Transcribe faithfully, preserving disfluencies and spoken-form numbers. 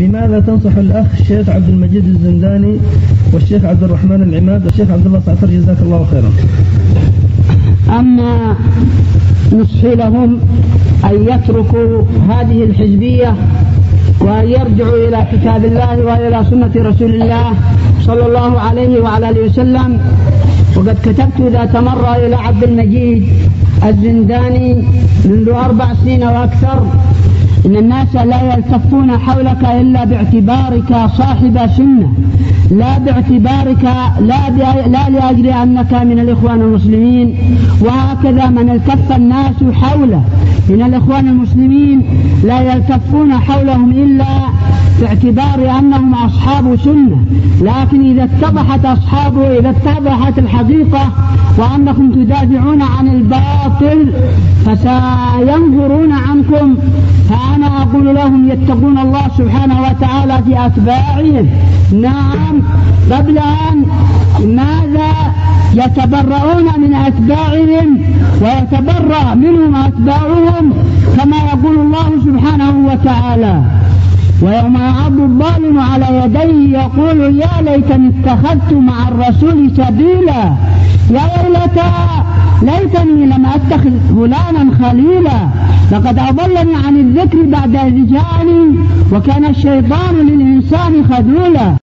بماذا تنصح الأخ الشيخ عبد المجيد الزنداني والشيخ عبد الرحمن العماد والشيخ عبد الله صعفر جزاك الله خيرا؟ أما نصحي لهم أن يتركوا هذه الحزبية وأن يرجعوا إلى كتاب الله وإلى سنة رسول الله صلى الله عليه وعلى آله وسلم. وقد كتبت ذات مرة إلى عبد المجيد الزنداني منذ أربع سنين وأكثر إن الناس لا يلتفون حولك إلا باعتبارك صاحب سنة، لا باعتبارك لا, لا لأجل أنك من الإخوان المسلمين. وهكذا من التف الناس حوله من الإخوان المسلمين لا يلتفون حولهم إلا باعتبار أنهم أصحاب سنة، لكن إذا اتضحت أصحابه إذا اتضحت الحقيقة وأنكم تدافعون عن الباطل فسينظرون عنكم. فأنا أقول لهم يتقون الله سبحانه وتعالى في أتباعهم. نعم، قبل أن ماذا يتبرؤون من أتباعهم ويتبرأ منهم أتباعهم كما يقول الله سبحانه وتعالى: ويوم يعض الظالم على يديه يقول يا ليتني اتخذت مع الرسول سبيلا، يا ويلتى ليتني لم أتخذ فلانا خليلا، لقد أضلني عن الذكر بعد إذ جاءني وكان الشيطان للإنسان خذولا.